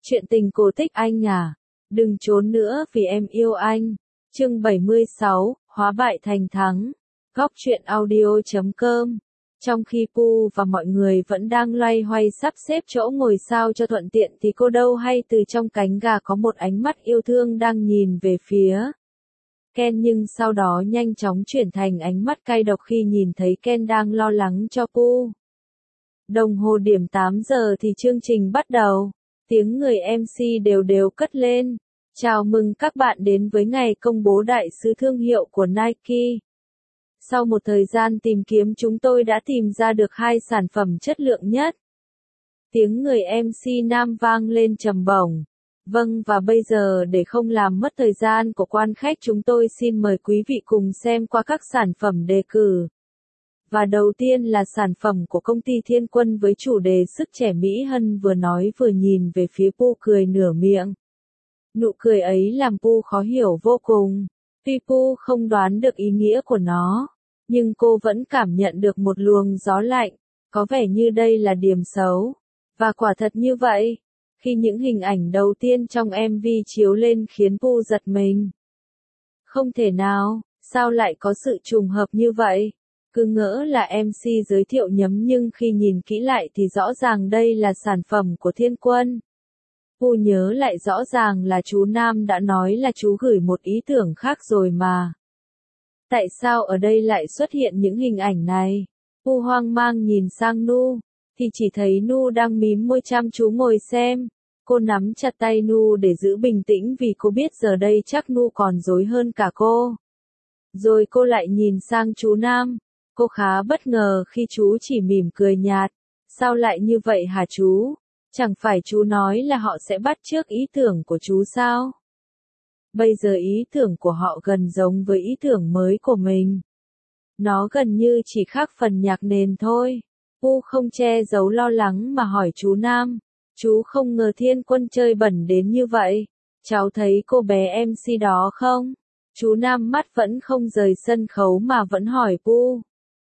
Chuyện tình cổ tích anh à, đừng trốn nữa vì em yêu anh. Chương 76, hóa bại thành thắng. Góc truyện audio.com. Trong khi Pu và mọi người vẫn đang loay hoay sắp xếp chỗ ngồi sao cho thuận tiện thì cô đâu hay từ trong cánh gà có một ánh mắt yêu thương đang nhìn về phía Ken, nhưng sau đó nhanh chóng chuyển thành ánh mắt cay độc khi nhìn thấy Ken đang lo lắng cho Pu. Đồng hồ điểm 8 giờ thì chương trình bắt đầu. Tiếng người MC đều đều cất lên. Chào mừng các bạn đến với ngày công bố đại sứ thương hiệu của Nike. Sau một thời gian tìm kiếm chúng tôi đã tìm ra được 2 sản phẩm chất lượng nhất. Tiếng người MC nam vang lên trầm bổng. Vâng, và bây giờ để không làm mất thời gian của quan khách, chúng tôi xin mời quý vị cùng xem qua các sản phẩm đề cử. Và đầu tiên là sản phẩm của công ty Thiên Quân với chủ đề sức trẻ Mỹ Hân vừa nói vừa nhìn về phía Pu cười nửa miệng. Nụ cười ấy làm Pu khó hiểu vô cùng. Tuy Pu không đoán được ý nghĩa của nó, nhưng cô vẫn cảm nhận được một luồng gió lạnh, có vẻ như đây là điểm xấu. Và quả thật như vậy, khi những hình ảnh đầu tiên trong MV chiếu lên khiến Pu giật mình. Không thể nào, sao lại có sự trùng hợp như vậy? Cứ ngỡ là MC giới thiệu nhấm nhưng khi nhìn kỹ lại thì rõ ràng đây là sản phẩm của Thiên Quân. Pu nhớ lại rõ ràng là chú Nam đã nói là chú gửi một ý tưởng khác rồi mà. Tại sao ở đây lại xuất hiện những hình ảnh này? Pu hoang mang nhìn sang Nu, thì chỉ thấy Nu đang mím môi chăm chú ngồi xem. Cô nắm chặt tay Nu để giữ bình tĩnh vì cô biết giờ đây chắc Nu còn rối hơn cả cô. Rồi cô lại nhìn sang chú Nam. Cô khá bất ngờ khi chú chỉ mỉm cười nhạt. Sao lại như vậy hả chú? Chẳng phải chú nói là họ sẽ bắt chước ý tưởng của chú sao? Bây giờ ý tưởng của họ gần giống với ý tưởng mới của mình. Nó gần như chỉ khác phần nhạc nền thôi. Pu không che giấu lo lắng mà hỏi chú Nam. Chú không ngờ Thiên Quân chơi bẩn đến như vậy. Cháu thấy cô bé MC đó không? Chú Nam mắt vẫn không rời sân khấu mà vẫn hỏi Pu.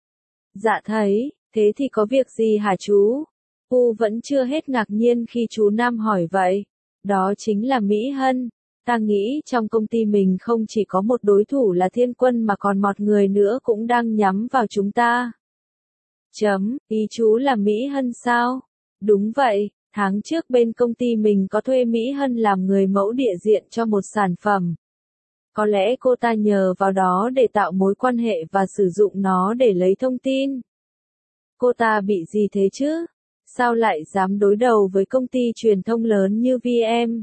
Dạ thấy, thế thì có việc gì hả chú? Pu vẫn chưa hết ngạc nhiên khi chú Nam hỏi vậy. Đó chính là Mỹ Hân. Ta nghĩ trong công ty mình không chỉ có một đối thủ là Thiên Quân mà còn một người nữa cũng đang nhắm vào chúng ta. Ý chú là Mỹ Hân sao? Đúng vậy, tháng trước bên công ty mình có thuê Mỹ Hân làm người mẫu địa diện cho một sản phẩm. Có lẽ cô ta nhờ vào đó để tạo mối quan hệ và sử dụng nó để lấy thông tin. Cô ta bị gì thế chứ? Sao lại dám đối đầu với công ty truyền thông lớn như VM?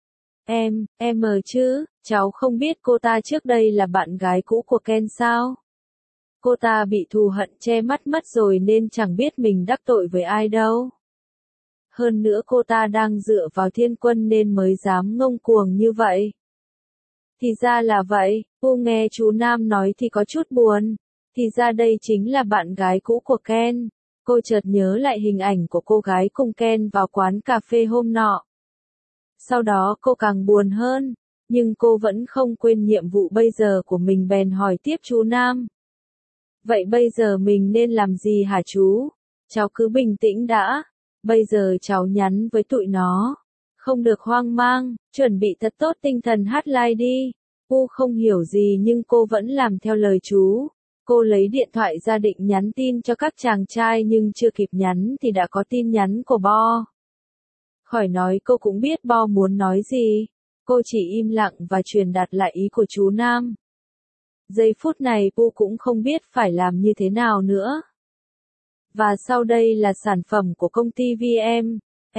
Em chứ, cháu không biết cô ta trước đây là bạn gái cũ của Ken sao? Cô ta bị thù hận che mắt mất rồi nên chẳng biết mình đắc tội với ai đâu. Hơn nữa cô ta đang dựa vào Thiên Quân nên mới dám ngông cuồng như vậy. Thì ra là vậy, Pu nghe chú Nam nói thì có chút buồn. Thì ra đây chính là bạn gái cũ của Ken. Cô chợt nhớ lại hình ảnh của cô gái cùng Ken vào quán cà phê hôm nọ. Sau đó cô càng buồn hơn, nhưng cô vẫn không quên nhiệm vụ bây giờ của mình bèn hỏi tiếp chú Nam. Vậy bây giờ mình nên làm gì hả chú? Cháu cứ bình tĩnh đã. Bây giờ cháu nhắn với tụi nó. Không được hoang mang, chuẩn bị thật tốt tinh thần hotline đi. Pu không hiểu gì nhưng cô vẫn làm theo lời chú. Cô lấy điện thoại ra định nhắn tin cho các chàng trai nhưng chưa kịp nhắn thì đã có tin nhắn của Bo. Khỏi nói cô cũng biết Bo muốn nói gì. Cô chỉ im lặng và truyền đạt lại ý của chú Nam. Giây phút này Pu cũng không biết phải làm như thế nào nữa. Và sau đây là sản phẩm của công ty VM.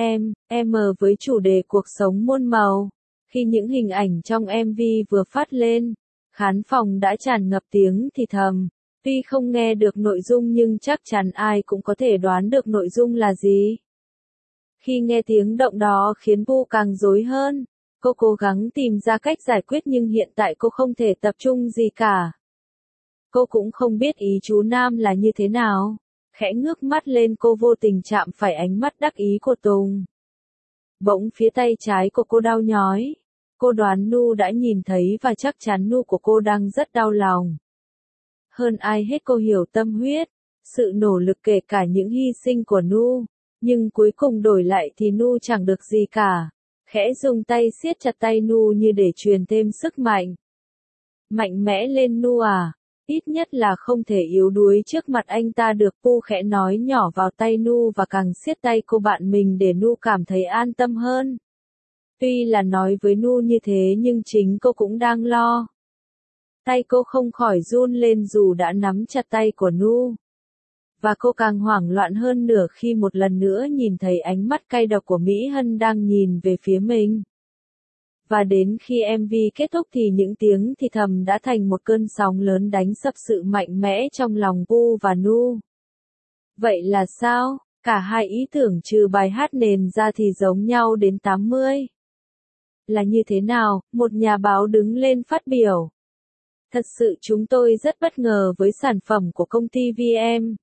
Với chủ đề cuộc sống muôn màu. Khi những hình ảnh trong MV vừa phát lên, khán phòng đã tràn ngập tiếng thì thầm. Tuy không nghe được nội dung nhưng chắc chắn ai cũng có thể đoán được nội dung là gì. Khi nghe tiếng động đó khiến Pu càng rối hơn. Cô cố gắng tìm ra cách giải quyết nhưng hiện tại cô không thể tập trung gì cả. Cô cũng không biết ý chú Nam là như thế nào. Khẽ ngước mắt lên cô vô tình chạm phải ánh mắt đắc ý của Tùng. Bỗng phía tay trái của cô đau nhói. Cô đoán Nu đã nhìn thấy và chắc chắn Nu của cô đang rất đau lòng. Hơn ai hết cô hiểu tâm huyết, sự nỗ lực kể cả những hy sinh của Nu. Nhưng cuối cùng đổi lại thì Nu chẳng được gì cả. khẽ dùng tay siết chặt tay Nu như để truyền thêm sức mạnh. Mạnh mẽ lên Nu à, ít nhất là không thể yếu đuối trước mặt anh ta được, Pu khẽ nói nhỏ vào tay Nu và càng siết tay cô bạn mình để Nu cảm thấy an tâm hơn. Tuy là nói với Nu như thế nhưng chính cô cũng đang lo. Tay cô không khỏi run lên dù đã nắm chặt tay của Nu. Và cô càng hoảng loạn hơn nữa khi một lần nữa nhìn thấy ánh mắt cay độc của Mỹ Hân đang nhìn về phía mình. Và đến khi MV kết thúc thì những tiếng thì thầm đã thành một cơn sóng lớn đánh sập sự mạnh mẽ trong lòng Pu và Nu. Vậy là sao? Cả hai ý tưởng trừ bài hát nền ra thì giống nhau đến 80. Là như thế nào? Một nhà báo đứng lên phát biểu. Thật sự chúng tôi rất bất ngờ với sản phẩm của công ty VM.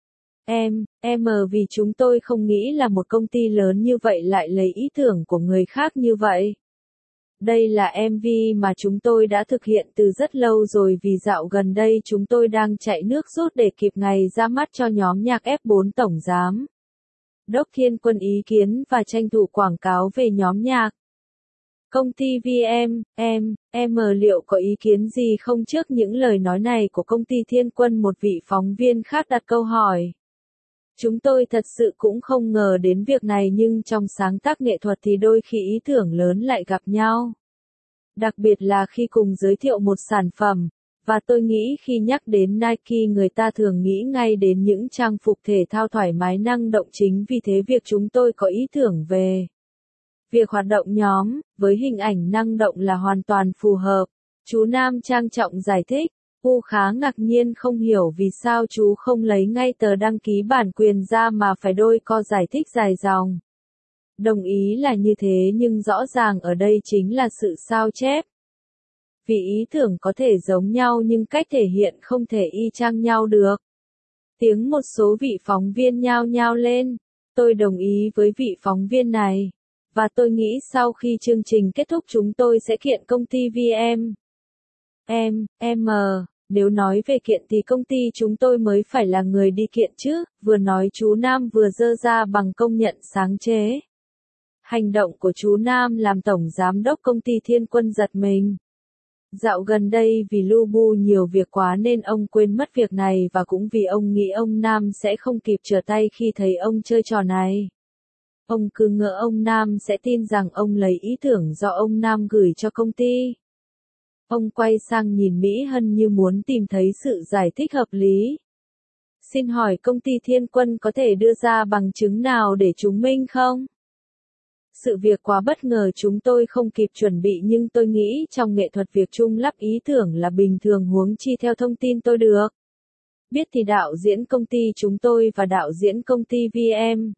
Vì chúng tôi không nghĩ là một công ty lớn như vậy lại lấy ý tưởng của người khác như vậy. Đây là MV mà chúng tôi đã thực hiện từ rất lâu rồi vì dạo gần đây chúng tôi đang chạy nước rút để kịp ngày ra mắt cho nhóm nhạc F4 Tổng Giám Đốc Thiên Quân ý kiến và tranh thủ quảng cáo về nhóm nhạc. Công ty VM, liệu có ý kiến gì không trước những lời nói này của công ty Thiên Quân? Một vị phóng viên khác đặt câu hỏi. Chúng tôi thật sự cũng không ngờ đến việc này nhưng trong sáng tác nghệ thuật thì đôi khi ý tưởng lớn lại gặp nhau. Đặc biệt là khi cùng giới thiệu một sản phẩm, và tôi nghĩ khi nhắc đến Nike người ta thường nghĩ ngay đến những trang phục thể thao thoải mái năng động, chính vì thế việc chúng tôi có ý tưởng về việc hoạt động nhóm, với hình ảnh năng động là hoàn toàn phù hợp. Chú Nam trang trọng giải thích. Pu khá ngạc nhiên không hiểu vì sao chú không lấy ngay tờ đăng ký bản quyền ra mà phải đôi co giải thích dài dòng. Đồng ý là như thế nhưng rõ ràng ở đây chính là sự sao chép. Vì ý tưởng có thể giống nhau nhưng cách thể hiện không thể y chang nhau được. Tiếng một số vị phóng viên nhao nhao lên. Tôi đồng ý với vị phóng viên này. Và tôi nghĩ sau khi chương trình kết thúc chúng tôi sẽ kiện công ty VM. Nếu nói về kiện thì công ty chúng tôi mới phải là người đi kiện chứ, vừa nói chú Nam vừa giơ ra bằng công nhận sáng chế. Hành động của chú Nam làm tổng giám đốc công ty Thiên Quân giật mình. Dạo gần đây vì lu bu nhiều việc quá nên ông quên mất việc này và cũng vì ông nghĩ ông Nam sẽ không kịp trở tay khi thấy ông chơi trò này. Ông cứ ngỡ ông Nam sẽ tin rằng ông lấy ý tưởng do ông Nam gửi cho công ty. Ông quay sang nhìn Mỹ Hân như muốn tìm thấy sự giải thích hợp lý. Xin hỏi công ty Thiên Quân có thể đưa ra bằng chứng nào để chứng minh không? Sự việc quá bất ngờ chúng tôi không kịp chuẩn bị nhưng tôi nghĩ trong nghệ thuật việc chung lắp ý tưởng là bình thường, huống chi theo thông tin tôi được biết thì đạo diễn công ty chúng tôi và đạo diễn công ty VM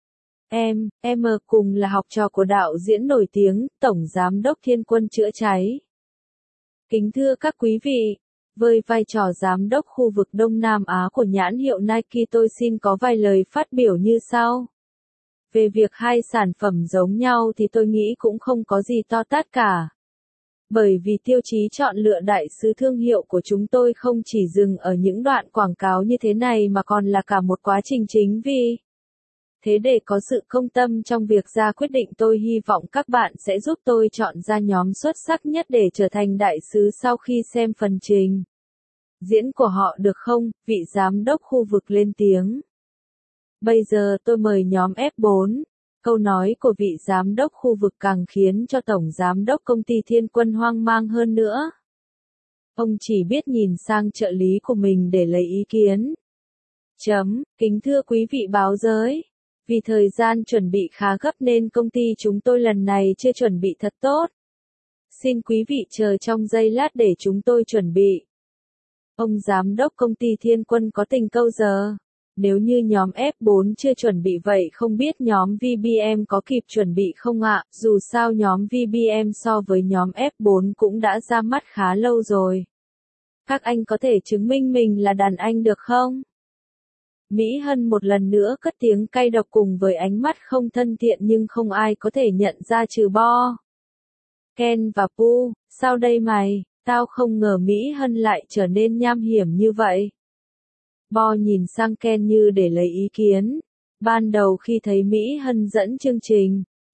cùng là học trò của đạo diễn nổi tiếng, Tổng Giám đốc Thiên Quân chữa cháy. Kính thưa các quý vị, với vai trò Giám đốc khu vực Đông Nam Á của nhãn hiệu Nike tôi xin có vài lời phát biểu như sau. Về việc hai sản phẩm giống nhau thì tôi nghĩ cũng không có gì to tát cả. Bởi vì tiêu chí chọn lựa đại sứ thương hiệu của chúng tôi không chỉ dừng ở những đoạn quảng cáo như thế này mà còn là cả một quá trình chính vì. Thế để có sự công tâm trong việc ra quyết định tôi hy vọng các bạn sẽ giúp tôi chọn ra nhóm xuất sắc nhất để trở thành đại sứ sau khi xem phần trình diễn của họ được không? Vị giám đốc khu vực lên tiếng. Bây giờ tôi mời nhóm F4. Câu nói của vị giám đốc khu vực càng khiến cho tổng giám đốc công ty Thiên Quân hoang mang hơn nữa. Ông chỉ biết nhìn sang trợ lý của mình để lấy ý kiến. Kính thưa quý vị báo giới. Vì thời gian chuẩn bị khá gấp nên công ty chúng tôi lần này chưa chuẩn bị thật tốt. Xin quý vị chờ trong giây lát để chúng tôi chuẩn bị. Ông giám đốc công ty Thiên Quân có tình câu giờ. Nếu như nhóm F4 chưa chuẩn bị vậy không biết nhóm VBM có kịp chuẩn bị không ạ? Dù sao nhóm VBM so với nhóm F4 cũng đã ra mắt khá lâu rồi. Các anh có thể chứng minh mình là đàn anh được không? Mỹ Hân một lần nữa cất tiếng cay độc cùng với ánh mắt không thân thiện nhưng không ai có thể nhận ra trừ Bo, Ken và Pu. Sao đây mày? Tao không ngờ Mỹ Hân lại trở nên nham hiểm như vậy. Bo nhìn sang Ken như để lấy ý kiến. Ban đầu khi thấy Mỹ Hân dẫn chương trình,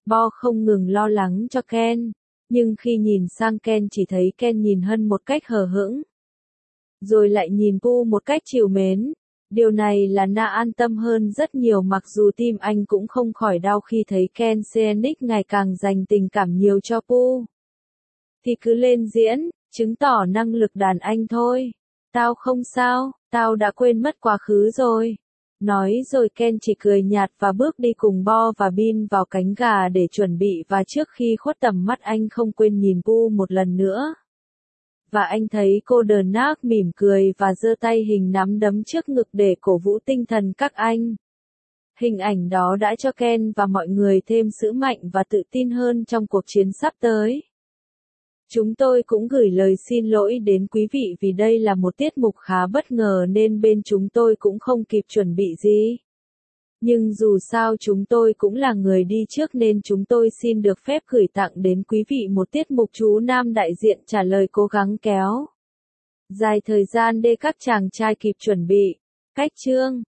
Bo không ngừng lo lắng cho Ken, nhưng khi nhìn sang Ken chỉ thấy Ken nhìn Hân một cách hờ hững. Rồi lại nhìn Pooh một cách trìu mến. Điều này là Na an tâm hơn rất nhiều, mặc dù tim anh cũng không khỏi đau khi thấy Ken Scenic ngày càng dành tình cảm nhiều cho Pooh. Thì cứ lên diễn, chứng tỏ năng lực đàn anh thôi. Tao không sao, tao đã quên mất quá khứ rồi. Nói rồi Ken chỉ cười nhạt và bước đi cùng Bo và Bin vào cánh gà để chuẩn bị, và trước khi khuất tầm mắt anh không quên nhìn Pooh một lần nữa. Và anh thấy cô Donald mỉm cười và giơ tay hình nắm đấm trước ngực để cổ vũ tinh thần các anh. Hình ảnh đó đã cho Ken và mọi người thêm sức mạnh và tự tin hơn trong cuộc chiến sắp tới. Chúng tôi cũng gửi lời xin lỗi đến quý vị vì đây là một tiết mục khá bất ngờ nên bên chúng tôi cũng không kịp chuẩn bị gì. Nhưng dù sao chúng tôi cũng là người đi trước nên chúng tôi xin được phép gửi tặng đến quý vị một tiết mục chú nam đại diện trả lời cố gắng kéo dài thời gian để các chàng trai kịp chuẩn bị. Cách chương